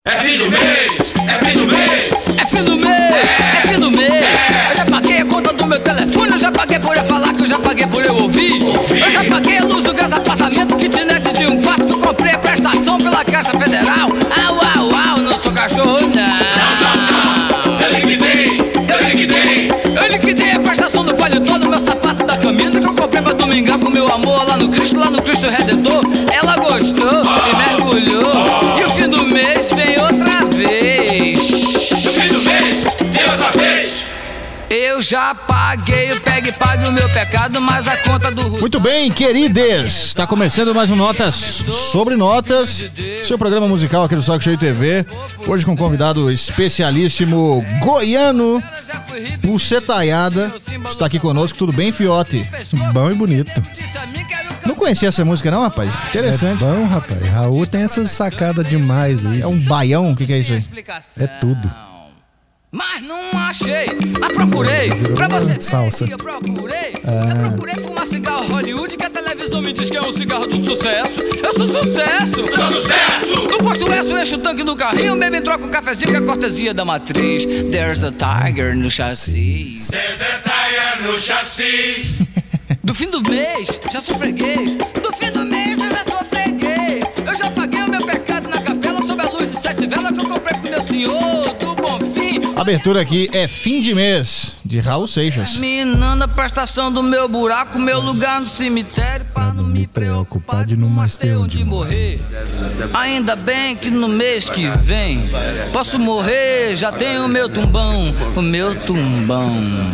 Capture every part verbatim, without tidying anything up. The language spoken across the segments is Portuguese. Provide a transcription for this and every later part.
É fim do mês, é fim do mês, é fim do mês, é, é fim do mês. Eu já paguei a conta do meu telefone, eu já paguei por eu falar, que eu já paguei por eu ouvir. Eu já paguei a luz, o gás, apartamento, kitnet de um quarto, que eu comprei a prestação pela Caixa Federal. Au, au, au, não sou cachorro, não. Não, não, não, eu liquidei, eu liquidei. Eu liquidei a prestação do paletó, no meu sapato, da camisa, que eu comprei pra domingar com meu amor lá no Cristo, lá no Cristo Redentor. Ela gostou e mergulhou, e o fim do mês vem outra vez. O fim do mês vem outra vez. Eu já paguei, eu pego e pague o meu pecado, mas a conta do... Muito bem, queridas, está começando mais um Notas sobre Notas, seu programa musical aqui do Saco Cheio T V. Hoje com um convidado especialíssimo, goiano, Pulsetaiada, está aqui conosco. Tudo bem, Fiote? Bom e bonito. Não conhecia essa música não, rapaz? Interessante. É bom, rapaz. Raul tem essas sacadas demais aí. É um baião? O que, que é isso aí? É tudo. Mas não achei, mas procurei. Pra você salsa. Eu procurei, ah. eu procurei fumar cigarro Hollywood, que a televisão me diz que é um cigarro do sucesso. Eu sou sucesso, sou sucesso. No posto Lesso, enche o tanque do carrinho, bebe e troca um cafezinho, que é a cortesia da matriz. There's a tiger no chassi. There's a tiger no chassi. Do fim do mês, já sou freguês. Do fim do mês, eu já sou freguês. Eu já paguei o meu pecado na capela, sob a luz de sete velas que eu comprei pro meu senhor do bom fim. A abertura aqui é Fim de Mês, de Raul Seixas. Terminando a prestação do meu buraco, meu lugar no cemitério, pra não me preocupar de não mais ter onde morrer. Ainda bem que no mês que vem posso morrer, já tenho o meu tumbão, o meu tumbão.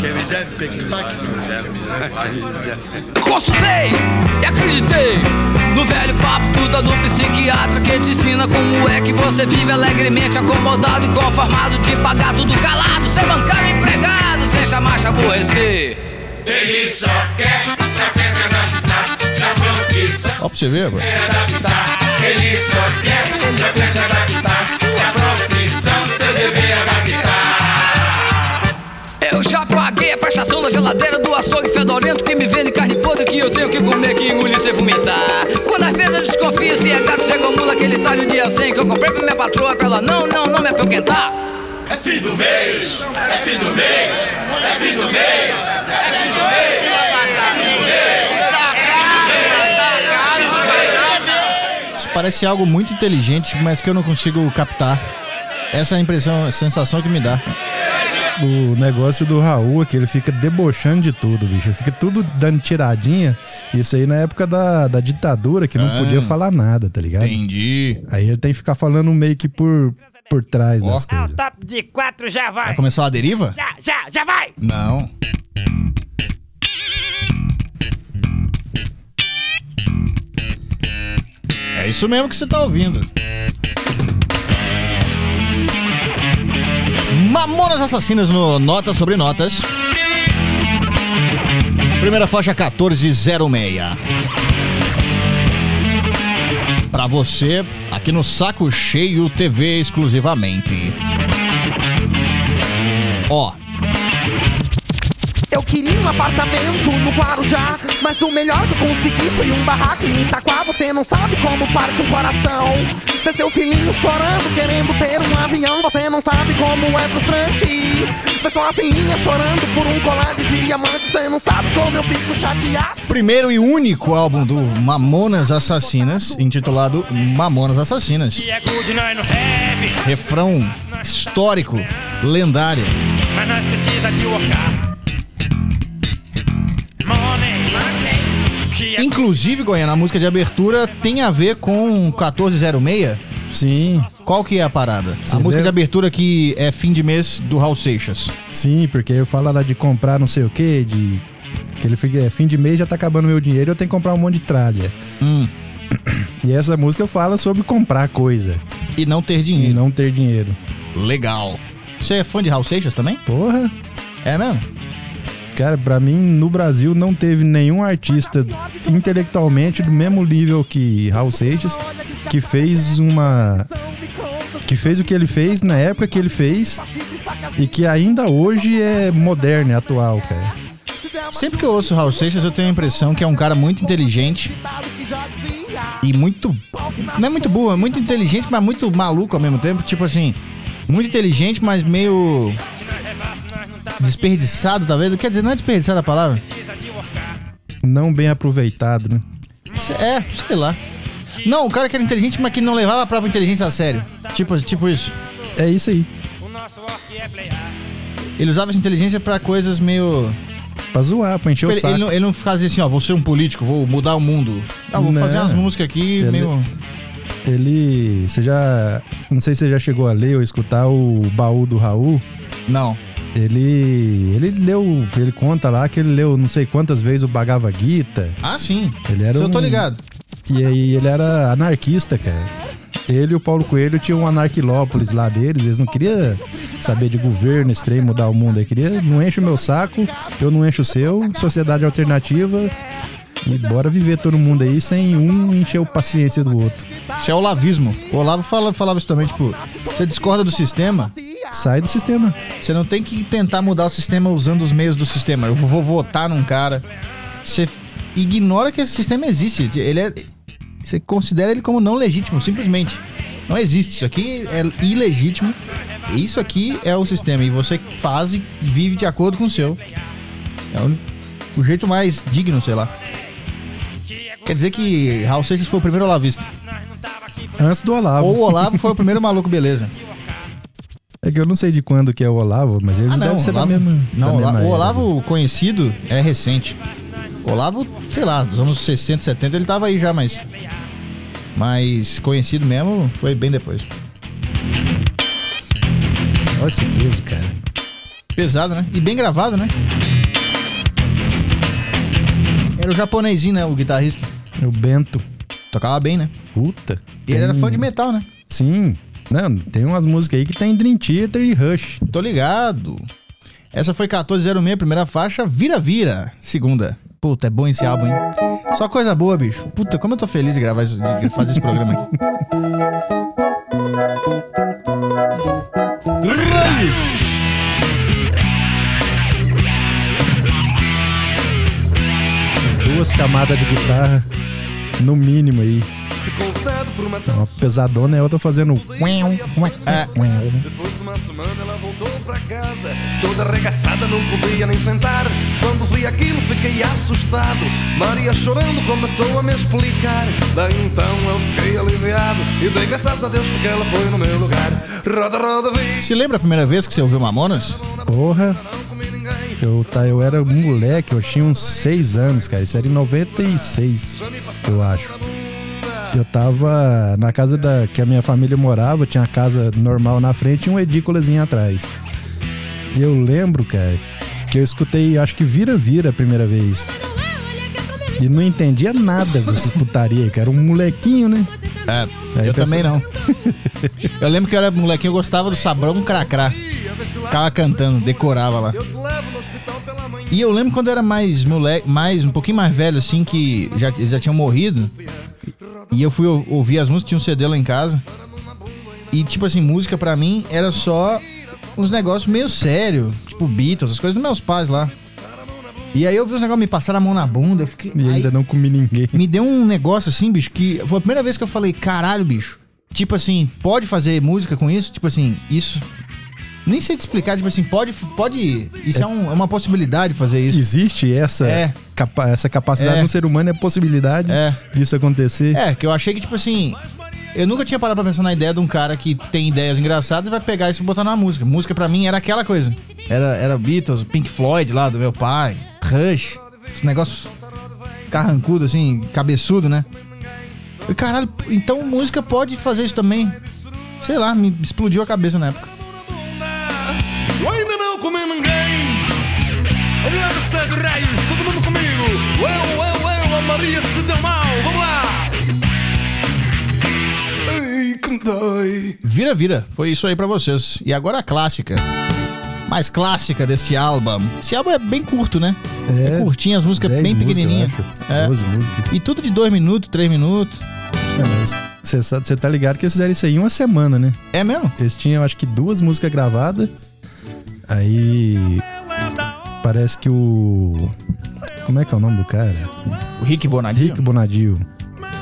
Consultei e acreditei no velho papo tudo do psiquiatra, que te ensina como é que você vive alegremente acomodado e conformado de pagar tudo calado, sem bancário empregado, sem chamar te aborrecer. Ele só quer, só quer se adaptar, na profissão. Ó pra você ver agora. Ele só quer, só quer se adaptar, na profissão, seu dever adaptar. Eu já paguei a prestação da geladeira, do açougue fedorento, que me vende carne podre, que eu tenho que comer, que engolir sem vomitar. Quando às vezes eu desconfio se é gato, chega mula, aquele talho dia cem que eu comprei pra minha patroa, pra ela não, não, não me apoquentar. É fim do mês, é fim do mês, é fim do mês, é fim do mês, Isso parece algo muito inteligente, mas que eu não consigo captar. Essa é a impressão, a sensação que me dá. O negócio do Raul é que ele fica debochando de tudo, bicho. Fica tudo dando tiradinha. Isso aí na época da, da ditadura, que não ah, podia falar nada, tá ligado? Entendi. Aí ele tem que ficar falando meio que por, por trás oh. das coisas. Ah, o top de quatro já vai. Vai começar a deriva? Já, já, já vai. Não. É isso mesmo que você tá ouvindo. Mamonas Assassinas no Notas sobre Notas. Primeira faixa quatorze zero seis. Pra você, aqui no Saco Cheio T V exclusivamente. Ó. Eu queria um apartamento no Guarujá, mas o melhor que eu consegui foi um barraco em Itaquá. Você não sabe como parte um coração. Ver seu filhinho chorando, querendo ter um avião. Você não sabe como é frustrante. Ver sua filhinha chorando por um colar de diamante. Você não sabe como eu fico chateado. Primeiro e único álbum do Mamonas Assassinas, intitulado Mamonas Assassinas. Refrão histórico, lendário. Mas nós precisa de workar. Inclusive, Goiânia, a música de abertura tem a ver com quatorze zero seis? Sim. Qual que é a parada? Você a música deve... de abertura que é Fim de Mês do Raul Seixas. Sim, porque eu falo lá de comprar não sei o que, de... que ele fica, é, fim de mês já tá acabando meu dinheiro, eu tenho que comprar um monte de tralha. Hum. E essa música fala sobre comprar coisa. E não ter dinheiro. E não ter dinheiro. Legal. Você é fã de Raul Seixas também? Porra. É mesmo? Cara, pra mim, no Brasil, não teve nenhum artista intelectualmente do mesmo nível que Raul Seixas, que fez uma... que fez o que ele fez na época que ele fez e que ainda hoje é moderno, é atual, cara. Sempre que eu ouço Raul Seixas, eu tenho a impressão que é um cara muito inteligente e muito Não é muito burro, é muito inteligente, mas muito maluco ao mesmo tempo. Tipo assim, muito inteligente, mas meio desperdiçado, talvez. Quer dizer, não é desperdiçado a palavra? Não bem aproveitado, né? É, sei lá. Não, o cara que era inteligente, mas que não levava a própria inteligência a sério. Tipo, tipo isso. É isso aí. Ele usava essa inteligência pra coisas meio... Pra zoar, pra encher Tipo, o ele, saco. ele, não, ele não fazia assim, ó, vou ser um político, vou mudar o mundo. Não, vou Não. fazer umas músicas aqui Ele- meio... Ele... Você já... Não sei se você já chegou a ler ou escutar o Baú do Raul. Não. Ele... Ele leu... Ele conta lá que ele leu não sei quantas vezes o Bhagavad Gita. Ah, sim. Ele era Isso eu tô um- ligado. E aí ele era anarquista, cara. Ele e o Paulo Coelho tinham um anarquilópolis lá deles. Eles não queriam saber de governo, esse trem, mudar o mundo. Eles queriam, não enche o meu saco, eu não encho o seu, sociedade alternativa. E bora viver todo mundo aí sem um encher o paciência do outro. Isso é olavismo. O Olavo fala, falava isso também, tipo, você discorda do sistema, Sai do sistema. você não tem que tentar mudar o sistema usando os meios do sistema. Eu vou votar num cara. Você ignora que esse sistema existe. Ele é... Você considera ele como não legítimo, simplesmente. Não existe. Isso aqui é ilegítimo. Isso aqui é o sistema. E você faz e vive de acordo com o seu. É o, o jeito mais digno, sei lá. Quer dizer que Raul Seixas foi o primeiro olavista. Antes do Olavo. Ou o Olavo foi o primeiro maluco, beleza. É que eu não sei de quando que é o Olavo, mas eles Ah, não, devem ser Olavo, da mesma. não, da Ola- mesma o era. Olavo conhecido é recente. O Olavo, sei lá, dos anos sessenta, setenta ele tava aí já, mas... Mas conhecido mesmo foi bem depois. Olha esse peso, cara. Pesado, né? E bem gravado, né? Era o japonesinho, né? O guitarrista. O Bento. Tocava bem, né? Puta. E ele era tem- fã de metal, né? Sim. Não, tem umas músicas aí que tem Dream Theater e Rush. Tô ligado. Essa foi quatorze zero seis, primeira faixa. Vira, vira. Segunda. Puta, é bom esse álbum, hein? Só coisa boa, bicho. Puta, como eu tô feliz de gravar isso, de fazer esse programa aqui. Duas camadas de guitarra, no mínimo aí. Ficou dado por uma Uma pesadona e a outra fazendo. É, Depois de uma semana ela voltou pra casa, toda arregaçada, não podia nem sentar. Quando vi aquilo fiquei assustado. Maria chorando começou a me explicar. Daí então eu fiquei aliviado e dei graças a Deus porque ela foi no meu lugar. Roda, roda, vi, se lembra a primeira vez que você ouviu Mamonas? Porra, não comi ninguém. eu, tá, eu era um moleque, eu tinha uns seis anos, cara. Isso era em noventa e seis, eu acho. Eu tava na casa da, que a minha família morava, tinha a casa normal na frente e um edículazinho atrás. E eu lembro, cara, que eu escutei, acho que vira-vira a primeira vez. E não entendia nada dessas putaria, que era um molequinho, né? É, Aí eu pensa- também não. Eu lembro que eu era molequinho, eu gostava do Sabrão Cracrá. Ficava cantando, decorava lá. Eu te levo no hospital pela manhã. E eu lembro quando eu era mais moleque, mais, um pouquinho mais velho, assim, que já, eles já tinham morrido. E eu fui ou- ouvir as músicas, tinha um C D lá em casa. E, tipo assim, música pra mim era só uns negócios meio sérios, tipo Beatles, as coisas dos meus pais lá. E aí eu vi os negócios me passaram a mão na bunda, eu fiquei. E aí ainda não comi ninguém. me deu um negócio assim, bicho, que foi a primeira vez que eu falei, caralho, bicho. Tipo assim, pode fazer música com isso? Tipo assim, isso. Nem sei te explicar, tipo assim, pode. pode isso é, um- é uma possibilidade fazer isso. Existe essa, É. capa- essa capacidade É. no ser humano, é a possibilidade É. disso acontecer. É, que eu achei que, tipo assim. Eu nunca tinha parado pra pensar na ideia de um cara que tem ideias engraçadas e vai pegar isso e botar na música. Música pra mim era aquela coisa. Era, era Beatles, Pink Floyd lá do meu pai, Rush, esse negócio carrancudo, assim, cabeçudo, né? E caralho, então música pode fazer isso também. Sei lá, me explodiu a cabeça na época. Eu ainda não comi ninguém. Olhando sete raios, todo mundo comigo. Eu, eu, eu, a Maria se deu mal. Vamos lá. Ai, que me dói. Vira, vira. Foi isso aí pra vocês. E agora a clássica. Mais clássica deste álbum. Esse álbum é bem curto, né? É, É curtinho, as músicas dez bem músicas, pequenininhas. eu acho. É. doze músicas. E tudo de dois minutos, três minutos. Você tá ligado que eles fizeram isso aí em uma semana, né? É mesmo? Eles tinham, acho que, duas músicas gravadas. Aí. Parece que o. Como é que é o nome do cara? O Rick Bonadio. Rick Bonadio.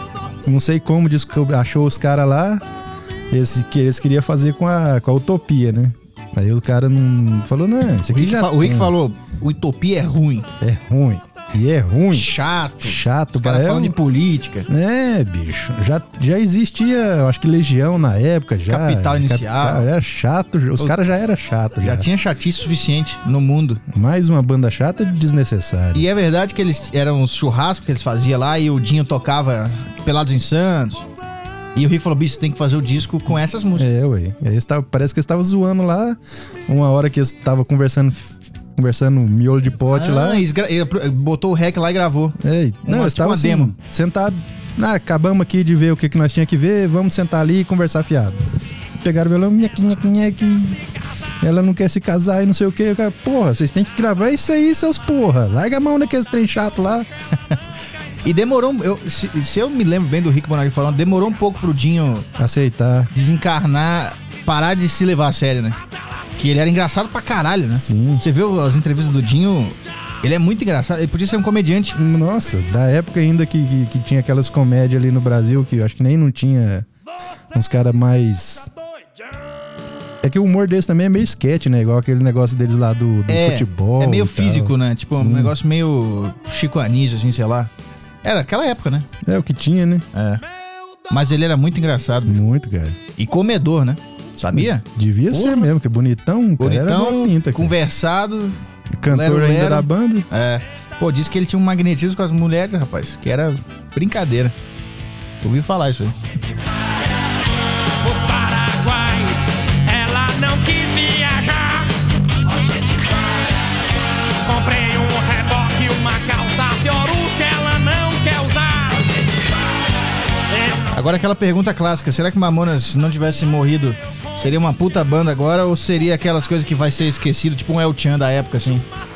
não sei como descobriu, achou os caras lá, eles, que eles queriam fazer com a, com a Utopia, né? Aí o cara não falou, não, isso O aqui Rick, já fa- o Rick tem. falou, o Utopia é ruim. É ruim. E é ruim. Chato. Chato, Os caras pra falando ela. de política. É, bicho. Já, já existia, eu acho que Legião na época, já. Capital Inicial. Capital, era chato, os Os- caras já eram chatos. Já Já, tinha chatice suficiente no mundo. Mais uma banda chata desnecessária. E é verdade que eles eram os churrascos que eles faziam lá e o Dinho tocava Pelados em Santos. E o Rick falou, bicho, tem que fazer o disco com essas músicas. É, ué. Aí eles tavam- parece que eles estavam zoando lá. Uma hora que eles estavam conversando, conversando miolo de pote Ah, lá. eles gra- ele botou o rec lá e gravou. É, Uma- não, eles tipo uma estavam assim, demo. sentados. Ah, acabamos aqui de ver o que, que nós tínhamos que ver, vamos sentar ali e conversar fiado. Pegaram o violão, nheque, nheque, nheque. Ela não quer se casar e não sei o que. Eu, cara, porra, vocês têm que gravar isso aí, seus porra. Larga a mão daqueles trem chato lá. E demorou, eu, se, se eu me lembro bem do Rick Bonari falando, demorou um pouco pro Dinho Aceitar. desencarnar, parar de se levar a sério, né? Que ele era engraçado pra caralho, né? Sim. Você viu as entrevistas do Dinho, ele é muito engraçado, ele podia ser um comediante. Nossa, da época ainda que, que, que tinha aquelas comédias ali no Brasil, que eu acho que nem não tinha uns caras mais... É que o humor deles também é meio sketch, né? Igual aquele negócio deles lá do, do É, futebol. é meio e tal. físico, né? Tipo, um Sim. negócio meio Chico Anísio, assim, sei lá. Era aquela época, né? É o que tinha, né? É. Mas ele era muito engraçado. Muito, cara. E comedor, né? Sabia? Devia ser Porra. mesmo, que bonitão, cara. Era Bonitão, boa pinta, cara. conversado. Cantor lero, ainda lero. da banda. É. Pô, disse que ele tinha um magnetismo com as mulheres, rapaz. Que era brincadeira. Ouvi falar isso aí. Os Paraguai, ela não quis viajar. Comprei um reboque, uma calça Fiorucci, ela não quer usar. Agora aquela pergunta clássica. Será que Mamonas não tivesse morrido, seria uma puta banda agora? Ou seria aquelas coisas que vai ser esquecido, tipo um El Chan da época, assim?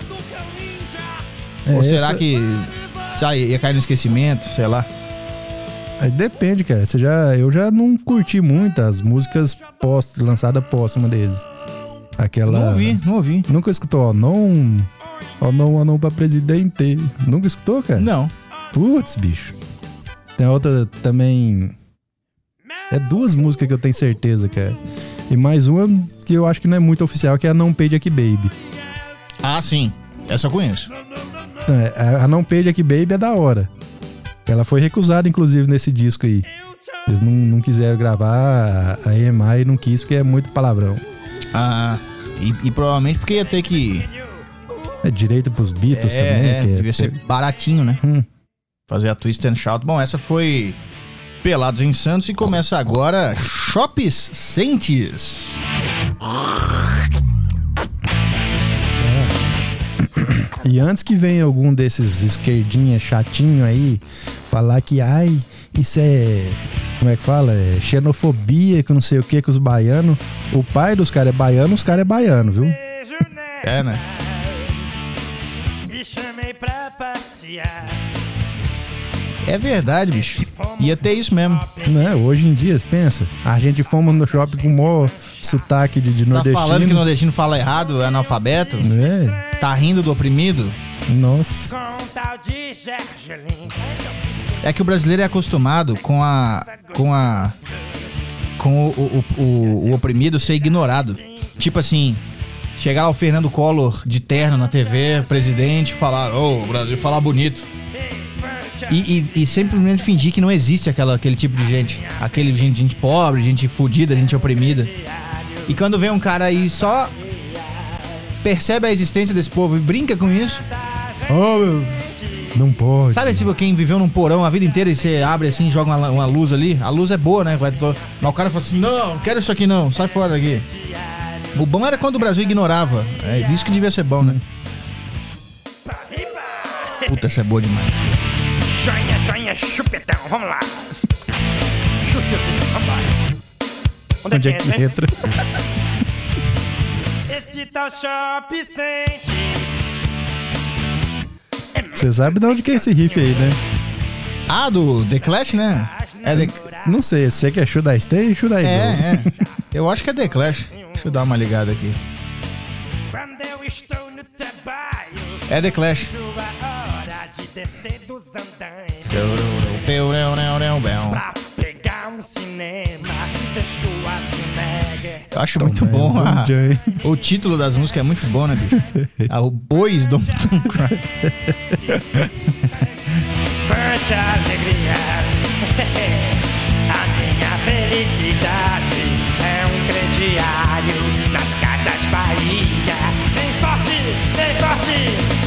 É, Ou será essa- que sai, ia cair no esquecimento, sei lá? Aí depende, cara. Você já, eu já não curti muito as músicas post, lançadas póstuma deles. Aquela... Não ouvi, não ouvi. Nunca escutou, ó, não... Ó, não, ó, não pra presidente. Nunca escutou, cara? Não. Putz, bicho. Tem outra também... É duas músicas que eu tenho certeza, cara. E mais uma que eu acho que não é muito oficial, que é a Não Page Aqui Baby. Ah, sim. Essa eu conheço. Não, é- a Não Page Aqui Baby é da hora. Ela foi recusada, inclusive, nesse disco aí. Eles não, não quiseram gravar, a E M I não quis, porque é muito palavrão. Ah, e, e provavelmente porque ia ter que... É direito pros Beatles é, também, é, que é... devia ser baratinho, né? Hum. Fazer a Twist and Shout. Bom, essa foi Pelados em Santos e começa agora Shoppes Sentes. E antes que venha algum desses esquerdinha chatinho aí, falar que, ai, isso é, como é que fala? É xenofobia, que não sei o que, com os baianos. O pai dos caras é baiano, os caras é baiano, viu? Beijo, né? É, né? E chamei pra passear. É verdade, bicho. Ia ter isso mesmo. Né? Hoje em dia, pensa, a gente fomos no shopping com o maior sotaque de, de Tá nordestino. falando que o nordestino fala errado, é analfabeto? É, Tá rindo do oprimido? nossa. Com um tal de Gergelim. É que o brasileiro é acostumado com a... com a... com o, o, o, o oprimido ser ignorado. Tipo assim, chegar lá o Fernando Collor de terno na T V, presidente, falar, ô, o Brasil falar bonito. E, e, e simplesmente fingir que não existe aquela, aquele tipo de gente. Aquele gente, gente pobre, gente fodida, gente oprimida. E quando vem um cara aí só percebe a existência desse povo e brinca com isso. Oh, meu. Não pode. Sabe tipo quem viveu num porão a vida inteira e você abre assim, joga uma, uma luz ali? A luz é boa, né? Vai to... Mas o cara fala assim, não, não quero isso aqui não, sai fora daqui. O bom era quando o Brasil ignorava. É isso que devia ser bom, né? Puta, essa é boa demais. Joinha, joinha, chupetão, vamos lá. Chuchuzinho, vambora. Onde, Onde é que né? entra? Esse tal Shopping Sentes. Você sabe de onde que é esse riff aí, né? Ah, do The Clash, né? É, The... Não sei, você quer Should I Stay? Should I Go? é, é. Eu acho que é The Clash. Deixa eu dar uma ligada aqui. Quando eu estou no trabalho, É The Clash. sua hora de descer dos andames. Eu, eu, eu Peu, neu, neu, neu, bel. Pra pegar um cinema, fechou a Cinega. Eu acho muito bom a, Jay. o título das músicas é muito bom, né, bicho? Ah, o Boys Don't Cry. Forte alegria, a minha felicidade é um crediário nas casas Bahia. Vem forte, vem forte,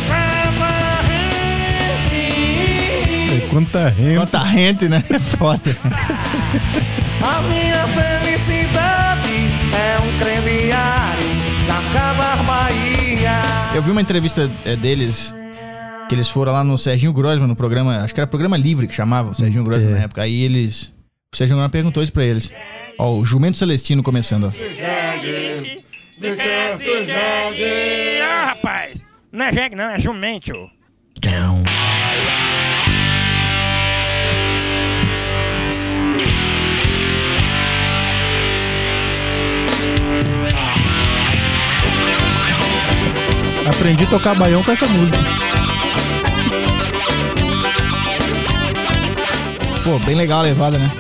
Quanta renda. Quanta gente, né? É foda. A minha felicidade é um crediário nas casas Bahia. Eu vi uma entrevista é, deles, que eles foram lá no Serginho Grossman, no programa, acho que era programa livre que chamava, o Serginho Grossman É. na época. Aí eles, o Serginho Grossman perguntou isso pra eles. Ó, o Jumento Celestino começando, ó. Ah, rapaz, não é jegue não, é jumento. Down. Aprendi a tocar baião com essa música. Pô, bem legal a levada, né?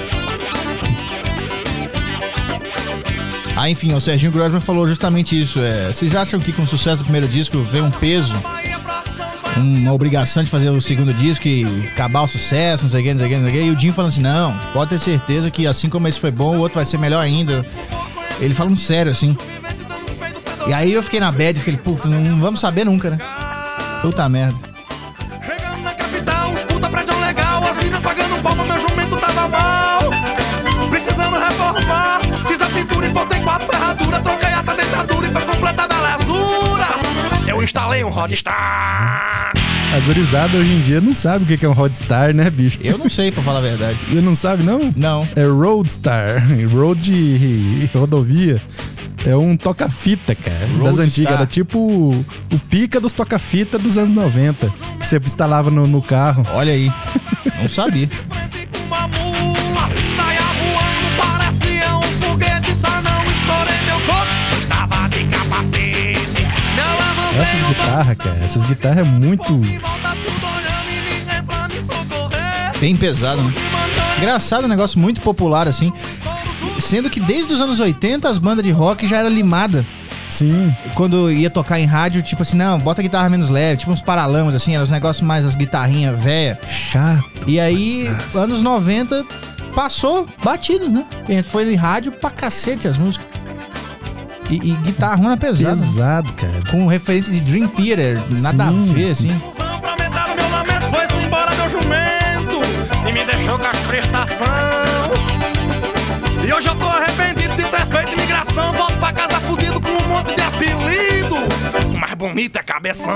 Ah, enfim, o Serginho Grossman falou justamente isso. É, vocês acham que com o sucesso do primeiro disco veio um peso, uma obrigação de fazer o segundo disco e acabar o sucesso, não sei o que, não sei o que, não sei o que? E o Jim falando assim, não, pode ter certeza que assim como esse foi bom, o outro vai ser melhor ainda. Ele falando sério, assim. E aí eu fiquei na bad, fiquei, puta, não vamos saber nunca, né? Puta merda. Chegando na capital, os puta prédio legal, as minas pagando palma, meu jumento tava mal. Precisando reformar, fiz a pintura e botei quatro ferraduras, troquei a dentadura e pra completar a belezura, eu instalei um Rodstar. A gurizada hoje em dia não sabe o que é um Rodstar, né, bicho? Eu não sei, pra falar a verdade. Você não sabe, não? Não. É Roadstar. Road de rodovia. É um toca-fita, cara. Das Roadstar. antigas. Era tipo o, o pica dos toca-fita dos anos noventa. Que você instalava no, no carro. Olha aí. Não sabia. Uma mula, saia voando, parecia um foguete, só não estourei meu corpo, eu estava de capacete. Não levantei Essas o guitarras, cara. Essas guitarras é muito. volta tudo olhando e ninguém pra me socorrer. Bem pesado, né? Engraçado, um negócio muito popular, assim. Sendo que desde os anos oitenta as bandas de rock já era limada. Sim. Quando ia tocar em rádio, tipo assim, não, bota a guitarra menos leve, tipo uns paralamas, assim, eram os negócios mais as guitarrinhas velhas. Chato. E aí, anos noventa, passou batido, né? A gente foi em rádio pra cacete as músicas. E, e guitarra pesada. Pesado, cara. Com referência de Dream Theater, nada Sim. a ver, assim. Pra aumentar o meu lamento, foi-se embora meu jumento e me deixou com as prestações. E hoje eu tô arrependido de ter feito imigração. Volto pra casa fudido com um monte de apelido. O mais bonito é cabeção.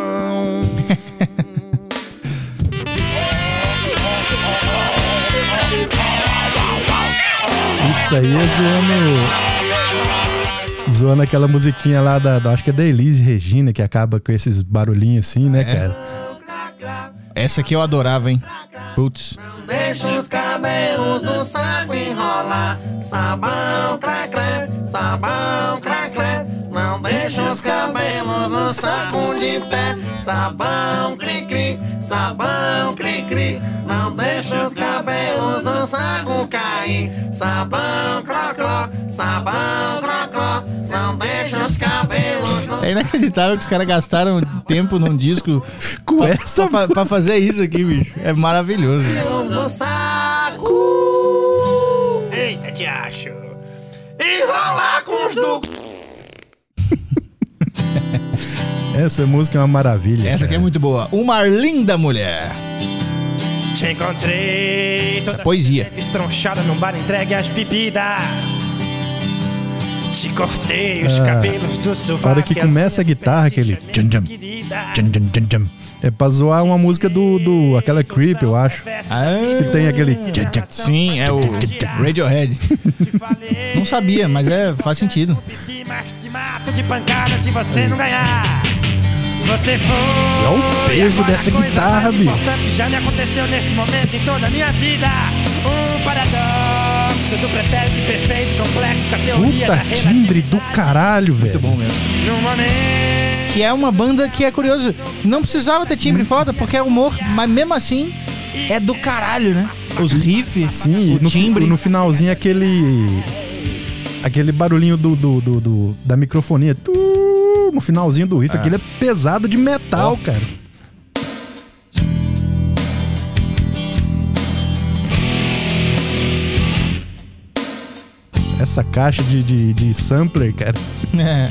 Isso aí é zoando. Zoando aquela musiquinha lá da, da. Acho que é da Elis Regina, que acaba com esses barulhinhos assim, né, cara? Essa aqui eu adorava, hein? Putz. Deixa os cabelos do saco enrolar. Sabão, cracré, sabão, cracré. Não deixa os cabelos no saco de pé. Sabão, cri-cri, sabão, cri-cri. Não deixa os cabelos no saco cair. Sabão, cro-cro, sabão, cro-cro. Não deixa os cabelos no É inacreditável que os caras gastaram tempo num disco Com pra, essa. pra, pra fazer isso aqui, bicho. É maravilhoso. no saco. Eita, te acho. E rolar com os do... Essa música é uma maravilha. Essa aqui é cara. muito boa. Uma linda mulher. Te encontrei toda Poesia. estronchada num bar entregue às bebidas. Te cortei os Ah, cabelos do sovaco. a hora que começa a guitarra, aquele tcham, tcham, Tcham, tcham, tcham, tcham. É pra zoar uma música do, do aquela Creep, eu acho. Ah, Que tem aquele tcham, tcham. sim, é o Radiohead. Não sabia, mas é, faz sentido. Mas te mato de pancada se você não ganhar. Você foi. Olha o peso agora dessa a coisa guitarra, mais bicho. importante que já me aconteceu neste momento em toda a minha vida. Um paradoxo do pretérito perfeito, complexo com a teoria da Puta timbre do caralho, Muito bom velho. mesmo. No momento. Que é uma banda que é curioso. Não precisava ter timbre foda, porque é humor, mas mesmo assim é do caralho, né? Os riffs, Sim, o no, fi- timbre. no finalzinho aquele. Aquele barulhinho do, do, do- do- da microfonia. Tu, no finalzinho do riff. Aquele é pesado de metal, cara. Essa caixa de, de, de sampler, cara. É.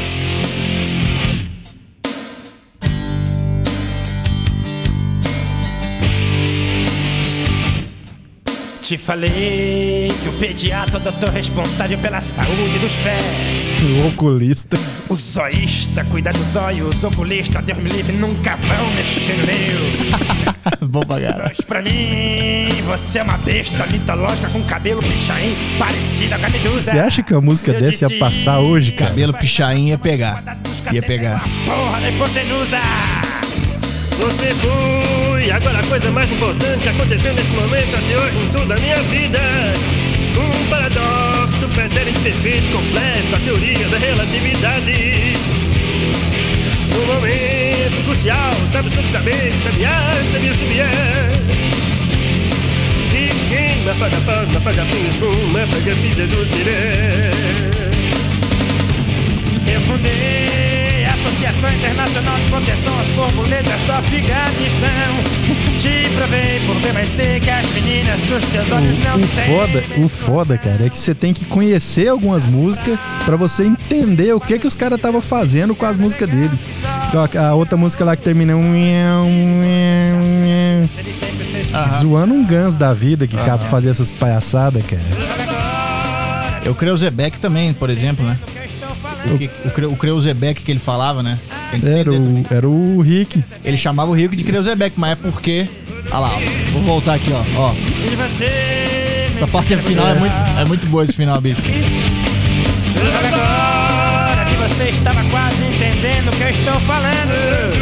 Te falei que o pediatra é o doutor responsável pela saúde dos pés. O oculista. O zoísta cuida dos olhos, o oculista, Deus me livre, nunca vão mexer no meu. Bom pra caralho. Mas pra mim, você é uma besta mitológica com cabelo pichain, parecida com a medusa. Você acha que a música Eu dessa ia disse, passar hoje, cara? Cabelo pichain ia pegar. Ia pegar. Porra da hipotenusa. Você foi, agora a coisa mais importante que aconteceu nesse momento até hoje em toda a minha vida. Um paradoxo do pretérito perfeito complexo, a teoria da relatividade. Um momento crucial, sabe sobre saber, sabiá, sabia, sabia. E quem na faga faz, na faga fins, boom, na faga fiz seduziré. Eu fundei a Associação Internacional de Proteção às Borboletas do Afeganistão. Te provei por B mais C que as meninas dos teus olhos não O, o têm. foda, o foda, cara, é que você tem que conhecer algumas músicas pra você entender o que que os caras estavam fazendo com as músicas deles. Igual A, a outra música lá que termina um Eles sempre se zoando um Guns da vida que acaba fazer essas palhaçadas, cara. Eu creio o Zebeck também, por exemplo, né? O, que, o, Cre- o Kreuzebeck que ele falava, né? Tem que Era entender o, também. era o Rick. Ele chamava o Rico de Kreuzebeck, mas é porque... Olha lá, ó. Vou voltar aqui, ó. ó. E você Essa parte final é muito, é muito boa, esse final, bicho. agora que você estava quase entendendo o que eu estou falando.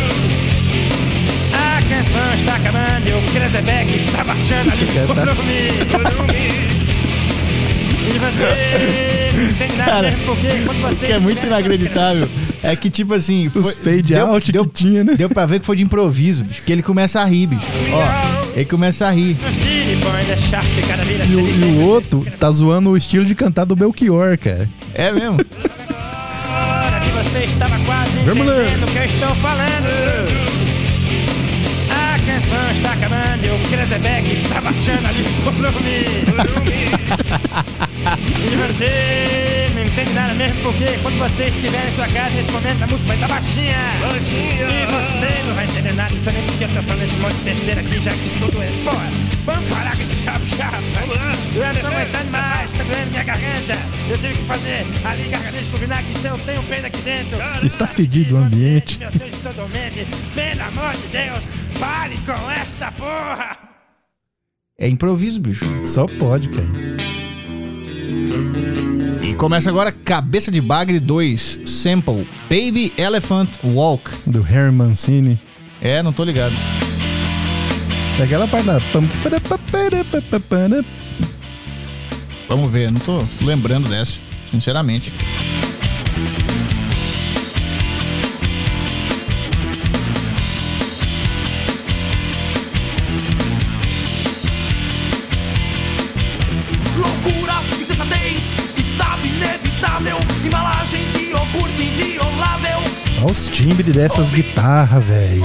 A canção está acabando e o Krezebeck está baixando ali o volume. E você não entende nada Cara, mesmo porque quando você... O que é muito inacreditável é que, tipo assim... Os foi- fade deu- out deu, que tinha, né? Deu pra ver que foi de improviso, bicho. Que ele começa a rir, bicho. Ó, ele começa a rir. Nos tire, põe, deixar ficar na vida. E o, e o outro tá zoando o estilo de cantar do Belchior, cara. É mesmo? Agora que você estava quase Vamos lá. entendendo o que eu estou falando. A canção está acabando e o Krezebeck está baixando ali o volume. E você não entende nada mesmo porque quando você estiver em sua casa nesse momento a música vai estar baixinha. E você não vai entender nada, não sei nem porque eu tô falando esse monte de besteira aqui, já que isso tudo é. Porra, vamos parar com esse chapa chapa. Eu não tô aguentando mais, tá doendo minha garganta. Eu tive que fazer ali gargarejo com vinagre, se eu tenho pena aqui dentro. Está fedido o ambiente. Meu Deus, estou dormente. Pelo amor de Deus, pare com esta porra. É improviso, bicho. Só pode, cara. E começa agora Cabeça de Bagre dois, Sample, Baby Elephant Walk. Do Harry Mancini. É, não tô ligado. É aquela parte da... Vamos ver, não tô lembrando dessa, sinceramente. Loucura, insensatez, estado inevitável, embalagem de iogurte inviolável. Olha os timbres dessas guitarras, velho.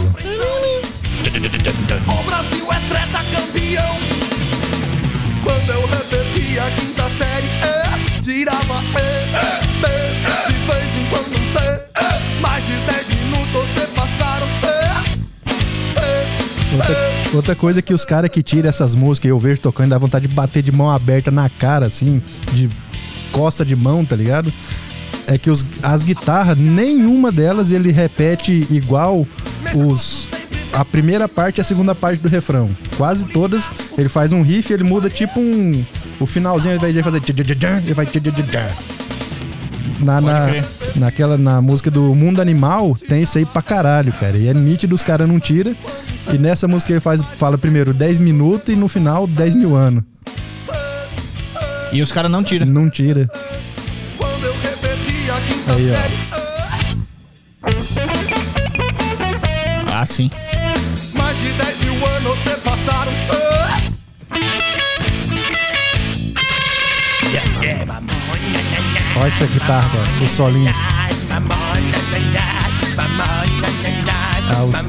O Brasil é treta campeão. Quando eu repeti a quinta série, é, tirava E, é, B, é, de vez em quando um C, é, mais de dez minutos se passaram C, C, Outra, C. outra coisa que os caras que tiram essas músicas, eu vejo tocando, dá vontade de bater de mão aberta na cara, assim, de costa de mão, tá ligado? É que os, as guitarras, nenhuma delas ele repete igual os... A primeira parte e a segunda parte do refrão. Quase todas, ele faz um riff e ele muda tipo um... O finalzinho ele vai fazer... Ele vai... Na, na, crer. naquela, na música do Mundo Animal, tem isso aí pra caralho, cara. E é nítido, os caras não tiram. E nessa música ele faz, fala primeiro dez minutos e no final dez mil anos. E os caras não tiram. Não tira. Quando eu repeti a quinta Aí, ó. série, é, Ah, sim. mais de dez mil anos se passaram. Olha essa guitarra, o solinho. Ah, os...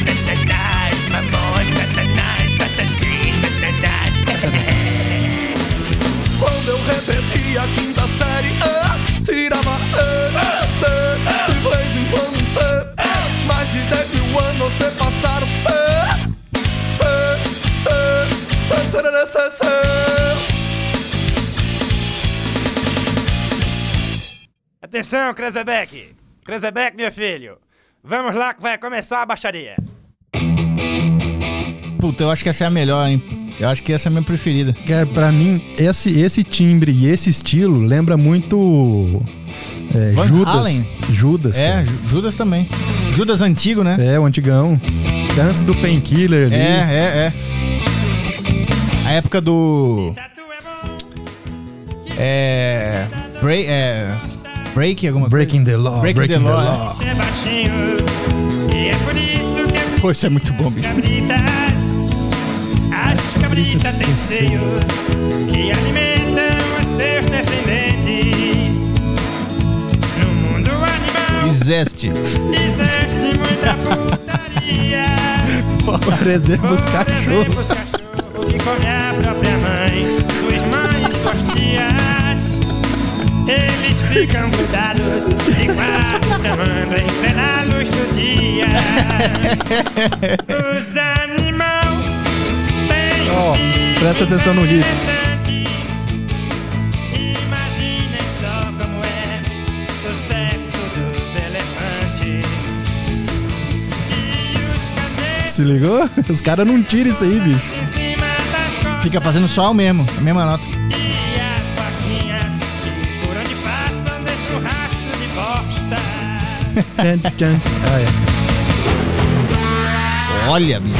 Quando eu repeti a quinta série, ah, tirava ah, ah, ah, de vez em quando um C. Mais de dez mil anos se passaram. C, C, C, C, C, C, C. Atenção, Krezebeck! Krezebeck, meu filho! Vamos lá que vai começar a baixaria! Puta, eu acho que essa é a melhor, hein? Eu acho que essa é a minha preferida. Cara, pra mim, esse, esse timbre e esse estilo lembra muito é, Van Judas. Halen. Judas, É, cara. Judas também. Judas antigo, né? É, o antigão. Antes do Painkiller ali. É, é, é. A época do... É... Break... É... Break alguma coisa? Breaking the Law. Breaking, the, Law. Law. É baixinho, e é por isso que eu Pô, isso é muito bom, bicho. cabritas, as cabritas têm seios que alimentam os seus descendentes. No mundo animal Existe. existe muita putaria. Por exemplo, os Por cachorros. exemplo, os cachorros que comem a própria mãe, sua irmã e suas tias. Eles ficam grudados de quatro se amando em plena luz do dia. Os animais têm Ó, uns bichos presta atenção no riff. interessantes. Imaginem só como é o sexo dos elefantes. E os camelos Se ligou? Os caras não tiram isso aí, bicho. em cima das costas. Fica fazendo só o mesmo, a mesma nota. E as vaquinhas que por onde passam deixam rastro de bosta. Tchan, tchan. Ah, é. Olha, bicho.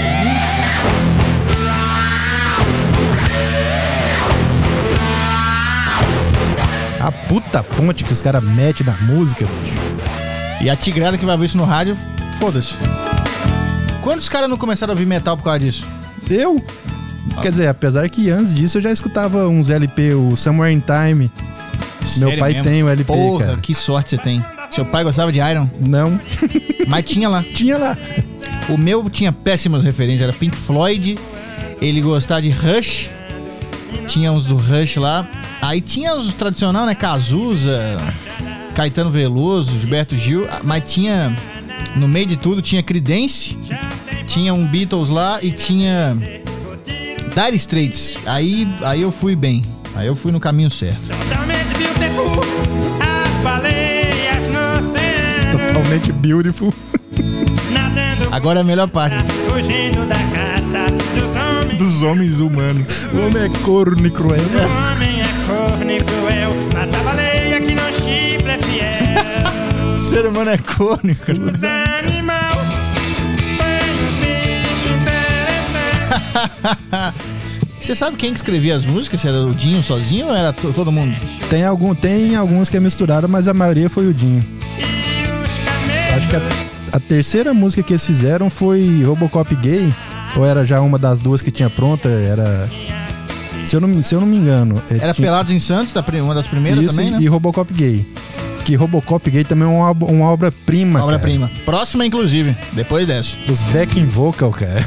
A puta ponte que os caras metem na música, bicho. E a tigrada que vai ver isso no rádio, foda-se. Quantos caras não começaram a ouvir metal por causa disso? Eu? Quer dizer, apesar que antes disso eu já escutava uns L P, o Somewhere in Time. Meu Sério pai mesmo? tem o L P, Porra, cara. que sorte você tem. Seu pai gostava de Iron, Não. mas tinha lá. Tinha lá. O meu tinha péssimas referências, era Pink Floyd, ele gostava de Rush, tinha uns do Rush lá. Aí tinha os tradicional, né, Cazuza, Caetano Veloso, Gilberto Gil, mas tinha, no meio de tudo, tinha Creedence, tinha um Beatles lá e tinha Dire Straits. Aí, aí eu fui bem, aí eu fui no caminho certo. Totalmente beautiful, as baleias no oceano, Totalmente beautiful. nadando, Agora é a melhor parte. fugindo da caça dos homens. Dos homens humanos. O homem é corno e cruel. O homem é corno e cruel, mata a baleia que não chifra é fiel. O ser humano é corno, cara. Os animais têm uns bichos interessantes. Você sabe quem que escrevia as músicas? Se era o Dinho sozinho ou era to- todo mundo? Tem, algum, tem alguns que é misturado, mas a maioria foi o Dinho. E os camelos Acho que a, a terceira música que eles fizeram foi Robocop Gay. Ou era já uma das duas que tinha pronta? Era... Se eu não, se eu não me engano. é, Era tinha- Pelados em Santos, da pri- uma das primeiras Isso, também, né? e Robocop Gay. Que Robocop Gay também é uma, ob- uma obra-prima, cara. Obra-prima. Próxima, inclusive, depois dessa. Os backing vocal, cara.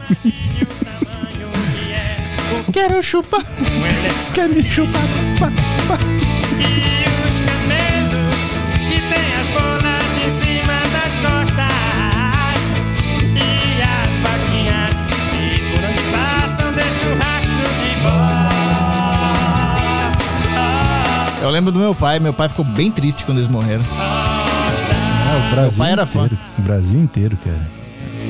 Quero chupar. Quer me chupar? Pá, pá. e os camelos que tem as bolas em cima das costas. E as vaquinhas que por onde passam deixam rastro de bosta. Eu lembro do meu pai. Meu pai ficou bem triste quando eles morreram. Ah, o Brasil pai era fã. inteiro. O Brasil inteiro, cara.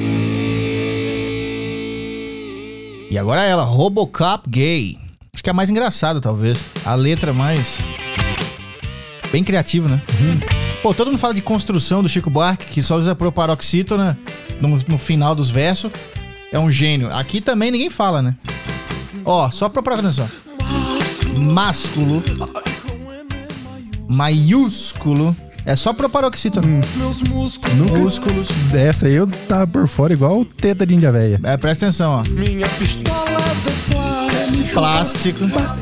E agora ela, Robocop Gay. Acho que é a mais engraçada, talvez. A letra mais... Bem criativa, né? Pô, todo mundo fala de construção do Chico Buarque, que só usa proparoxítona no, no final dos versos. É um gênio. Aqui também ninguém fala, né? Ó, só pra prestar atenção. Másculo. Maiúsculo. É só proparoxítona. Hum. Nunca. Músculos. Essa aí eu tava por fora igual teta de índia véia. É, presta atenção, ó. Minha pistola de plástico.